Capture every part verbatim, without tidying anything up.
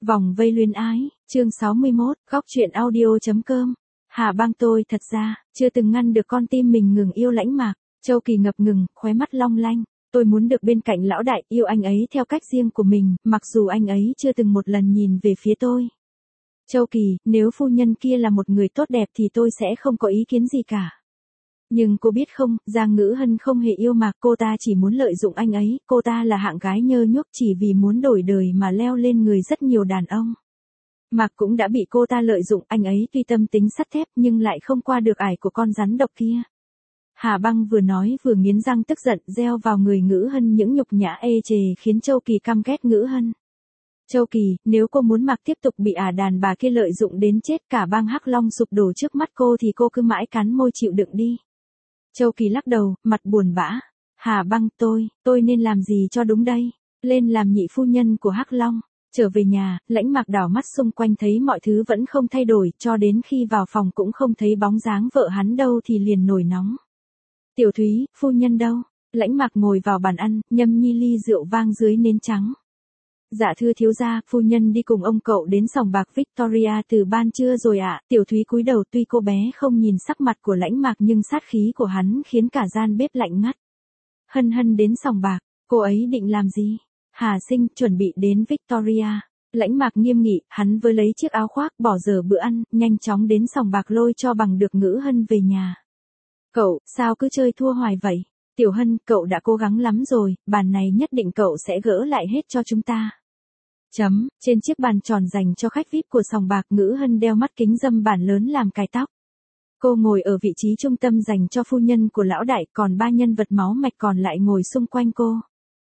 Vòng vây luyến ái, chương sáu mươi mốt, góc truyện audio.com. Hà Băng tôi thật ra, chưa từng ngăn được con tim mình ngừng yêu Lãnh Mạc. Châu Kỳ ngập ngừng, khóe mắt long lanh. Tôi muốn được bên cạnh lão đại, yêu anh ấy theo cách riêng của mình, mặc dù anh ấy chưa từng một lần nhìn về phía tôi. Châu Kỳ, nếu phu nhân kia là một người tốt đẹp thì tôi sẽ không có ý kiến gì cả. Nhưng cô biết không, Giang Ngữ Hân không hề yêu Mạc, cô ta chỉ muốn lợi dụng anh ấy, cô ta là hạng gái nhơ nhuốc chỉ vì muốn đổi đời mà leo lên người rất nhiều đàn ông. Mạc cũng đã bị cô ta lợi dụng, anh ấy tuy tâm tính sắt thép nhưng lại không qua được ải của con rắn độc kia. Hà Băng vừa nói vừa nghiến răng tức giận, gieo vào người Ngữ Hân những nhục nhã ê chề khiến Châu Kỳ căm ghét Ngữ Hân. Châu Kỳ, nếu cô muốn Mạc tiếp tục bị ả đàn bà kia lợi dụng đến chết cả bang Hắc Long sụp đổ trước mắt cô thì cô cứ mãi cắn môi chịu đựng đi. Châu Kỳ lắc đầu, mặt buồn bã. Hà Băng, tôi, tôi nên làm gì cho đúng đây? Lên làm nhị phu nhân của Hắc Long. Trở về nhà, Lãnh Mạc đảo mắt xung quanh thấy mọi thứ vẫn không thay đổi, cho đến khi vào phòng cũng không thấy bóng dáng vợ hắn đâu thì liền nổi nóng. Tiểu Thúy, phu nhân đâu? Lãnh Mạc ngồi vào bàn ăn, nhâm nhi ly rượu vang dưới nến trắng. Dạ thưa thiếu gia, phu nhân đi cùng ông cậu đến sòng bạc Victoria từ ban trưa rồi ạ. À. Tiểu Thúy cúi đầu, tuy cô bé không nhìn sắc mặt của Lãnh Mạc nhưng sát khí của hắn khiến cả gian bếp lạnh ngắt. Hân Hân đến sòng bạc, cô ấy định làm gì? Hà Sinh chuẩn bị đến Victoria. Lãnh Mạc nghiêm nghị, hắn với lấy chiếc áo khoác bỏ dở bữa ăn, nhanh chóng đến sòng bạc lôi cho bằng được Ngữ Hân về nhà. Cậu, sao cứ chơi thua hoài vậy? Tiểu Hân, cậu đã cố gắng lắm rồi, bàn này nhất định cậu sẽ gỡ lại hết cho chúng ta. Chấm, trên chiếc bàn tròn dành cho khách vi ai pi của sòng bạc, Ngữ Hân đeo mắt kính râm bản lớn làm cài tóc. Cô ngồi ở vị trí trung tâm dành cho phu nhân của lão đại, còn ba nhân vật máu mạch còn lại ngồi xung quanh cô.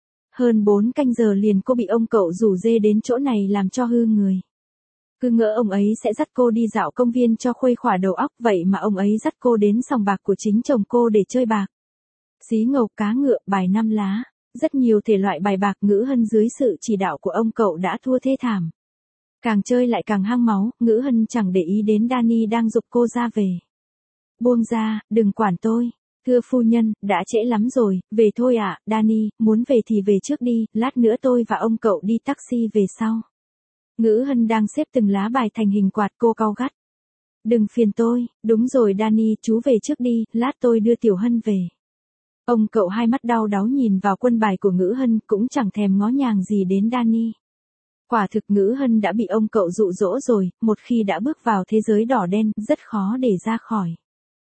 Hơn bốn canh giờ liền cô bị ông cậu rủ dê đến chỗ này làm cho hư người. Cứ ngỡ ông ấy sẽ dắt cô đi dạo công viên cho khuây khỏa đầu óc, vậy mà ông ấy dắt cô đến sòng bạc của chính chồng cô để chơi bạc. Xí ngầu, cá ngựa, bài năm lá. Rất nhiều thể loại bài bạc, Ngữ Hân dưới sự chỉ đạo của ông cậu đã thua thê thảm. Càng chơi lại càng hăng máu, Ngữ Hân chẳng để ý đến Danny đang giục cô ra về. Buông ra, đừng quản tôi. Thưa phu nhân, đã trễ lắm rồi, về thôi ạ. À. Danny, muốn về thì về trước đi, lát nữa tôi và ông cậu đi taxi về sau. Ngữ Hân đang xếp từng lá bài thành hình quạt, cô cau gắt. Đừng phiền tôi, đúng rồi Danny, chú về trước đi, lát tôi đưa Tiểu Hân về. Ông cậu hai mắt đau đáu nhìn vào quân bài của Ngữ Hân, cũng chẳng thèm ngó nhàng gì đến Danny. Quả thực Ngữ Hân đã bị ông cậu dụ dỗ rồi, một khi đã bước vào thế giới đỏ đen, rất khó để ra khỏi.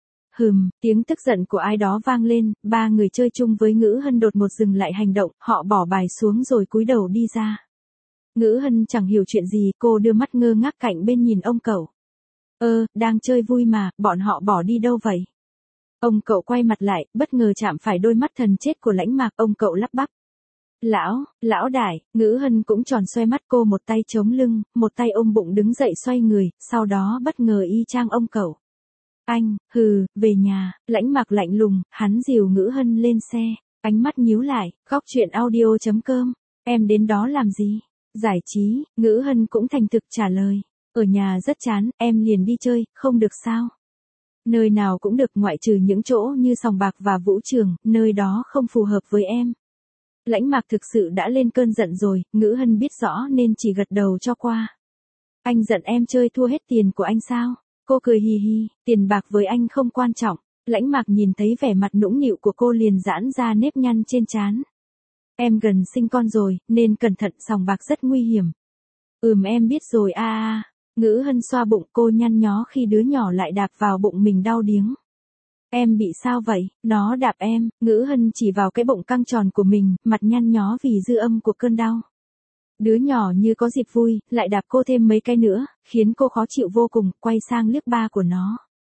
Hừm, tiếng tức giận của ai đó vang lên, ba người chơi chung với Ngữ Hân đột ngột dừng lại hành động, họ bỏ bài xuống rồi cúi đầu đi ra. Ngữ Hân chẳng hiểu chuyện gì, cô đưa mắt ngơ ngác cạnh bên nhìn ông cậu. Ơ, đang chơi vui mà, bọn họ bỏ đi đâu vậy? Ông cậu quay mặt lại, bất ngờ chạm phải đôi mắt thần chết của Lãnh Mạc, ông cậu lắp bắp. Lão, lão đại, Ngữ Hân cũng tròn xoe mắt, cô một tay chống lưng, một tay ôm bụng đứng dậy xoay người, sau đó bất ngờ y chang ông cậu. Anh, hừ, về nhà. Lãnh Mạc lạnh lùng, hắn dìu Ngữ Hân lên xe, ánh mắt nhíu lại, góc truyện audio.com, em đến đó làm gì? Giải trí. Ngữ Hân cũng thành thực trả lời. Ở nhà rất chán, em liền đi chơi, không được sao? Nơi nào cũng được ngoại trừ những chỗ như sòng bạc và vũ trường, nơi đó không phù hợp với em. Lãnh Mạc thực sự đã lên cơn giận rồi, Ngữ Hân biết rõ nên chỉ gật đầu cho qua. Anh giận em chơi thua hết tiền của anh sao? Cô cười hì hì, tiền bạc với anh không quan trọng. Lãnh Mạc nhìn thấy vẻ mặt nũng nịu của cô liền giãn ra nếp nhăn trên trán. Em gần sinh con rồi, nên cẩn thận, sòng bạc rất nguy hiểm. Ừm em biết rồi a a. Ngữ Hân xoa bụng, cô nhăn nhó khi đứa nhỏ lại đạp vào bụng mình đau điếng. Em bị sao vậy? Nó đạp em. Ngữ Hân chỉ vào cái bụng căng tròn của mình, mặt nhăn nhó vì dư âm của cơn đau. Đứa nhỏ như có dịp vui, lại đạp cô thêm mấy cái nữa, khiến cô khó chịu vô cùng, quay sang liếc ba của nó.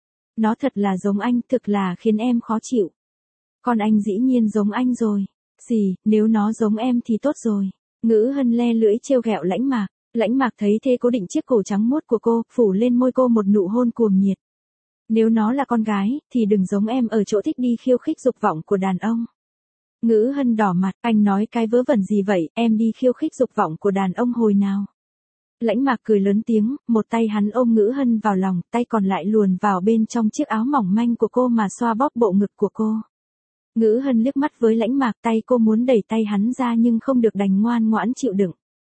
Nó thật là giống anh, thực là khiến em khó chịu. Con anh dĩ nhiên giống anh rồi. Gì, nếu nó giống em thì tốt rồi. Ngữ Hân le lưỡi trêu ghẹo Lãnh Mạc. Lãnh Mạc thấy thế cố định chiếc cổ trắng muốt của cô, phủ lên môi cô một nụ hôn cuồng nhiệt. Nếu nó là con gái, thì đừng giống em ở chỗ thích đi khiêu khích dục vọng của đàn ông. Ngữ Hân đỏ mặt, anh nói cái vớ vẩn gì vậy, em đi khiêu khích dục vọng của đàn ông hồi nào? Lãnh Mạc cười lớn tiếng, một tay hắn ôm Ngữ Hân vào lòng, tay còn lại luồn vào bên trong chiếc áo mỏng manh của cô mà xoa bóp bộ ngực của cô. Ngữ Hân liếc mắt với Lãnh Mạc, tay cô muốn đẩy tay hắn ra nhưng không được, đành ngoan ngoãn chịu đựng.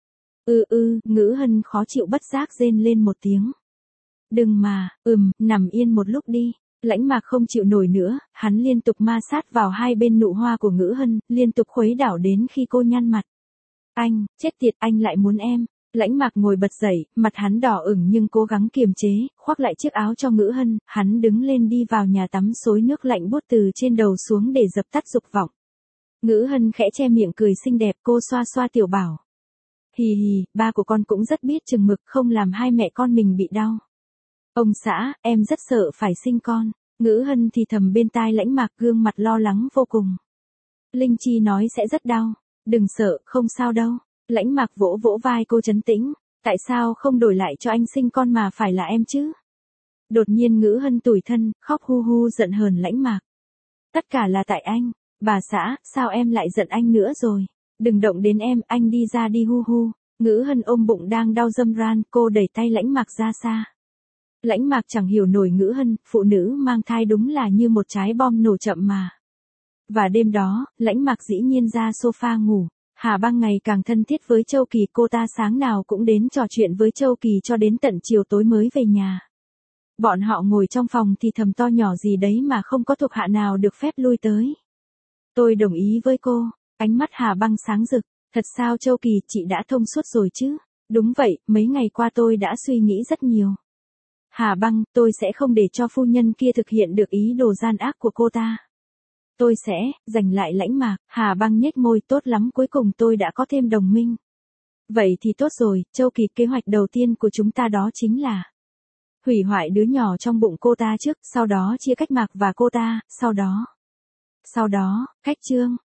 ư ư, Ngữ Hân khó chịu bất giác rên lên một tiếng. Đừng mà, ừm, nằm yên một lúc đi. Lãnh Mạc không chịu nổi nữa, hắn liên tục ma sát vào hai bên nụ hoa của Ngữ Hân, liên tục khuấy đảo đến khi cô nhăn mặt. Anh, chết tiệt, anh lại muốn em. Lãnh Mạc ngồi bật dậy, mặt hắn đỏ ửng nhưng cố gắng kiềm chế, khoác lại chiếc áo cho Ngữ Hân, hắn đứng lên đi vào nhà tắm xối nước lạnh buốt từ trên đầu xuống để dập tắt dục vọng. Ngữ Hân khẽ che miệng cười xinh đẹp, cô xoa xoa tiểu bảo. Hì hì, ba của con cũng rất biết chừng mực, không làm hai mẹ con mình bị đau. Ông xã, em rất sợ phải sinh con. Ngữ Hân thì thầm bên tai Lãnh Mạc, gương mặt lo lắng vô cùng. Linh Chi nói sẽ rất đau. Đừng sợ, không sao đâu. Lãnh Mạc vỗ vỗ vai cô trấn tĩnh. Tại sao không đổi lại cho anh sinh con mà phải là em chứ? Đột nhiên Ngữ Hân tủi thân, khóc hu hu giận hờn Lãnh Mạc. Tất cả là tại anh. Bà xã, sao em lại giận anh nữa rồi? Đừng động đến em, anh đi ra đi hu hu. Ngữ Hân ôm bụng đang đau râm ran, cô đẩy tay Lãnh Mạc ra xa. Lãnh Mạc chẳng hiểu nổi Ngữ Hân, phụ nữ mang thai đúng là như một trái bom nổ chậm mà. Và đêm đó, Lãnh Mạc dĩ nhiên ra sofa ngủ. Hà Băng ngày càng thân thiết với Châu Kỳ, cô ta sáng nào cũng đến trò chuyện với Châu Kỳ cho đến tận chiều tối mới về nhà. Bọn họ ngồi trong phòng thì thầm to nhỏ gì đấy mà không có thuộc hạ nào được phép lui tới. Tôi đồng ý với cô, ánh mắt Hà Băng sáng rực. Thật sao Châu Kỳ, chị đã thông suốt rồi chứ? Đúng vậy, mấy ngày qua tôi đã suy nghĩ rất nhiều. Hà Băng, tôi sẽ không để cho phu nhân kia thực hiện được ý đồ gian ác của cô ta. Tôi sẽ, giành lại Lãnh Mạc. Hà Băng nhếch môi, tốt lắm, cuối cùng tôi đã có thêm đồng minh. Vậy thì tốt rồi, Châu Kỳ, kế hoạch đầu tiên của chúng ta đó chính là hủy hoại đứa nhỏ trong bụng cô ta trước, sau đó chia cách Mạc và cô ta, sau đó. Sau đó, cách Trương.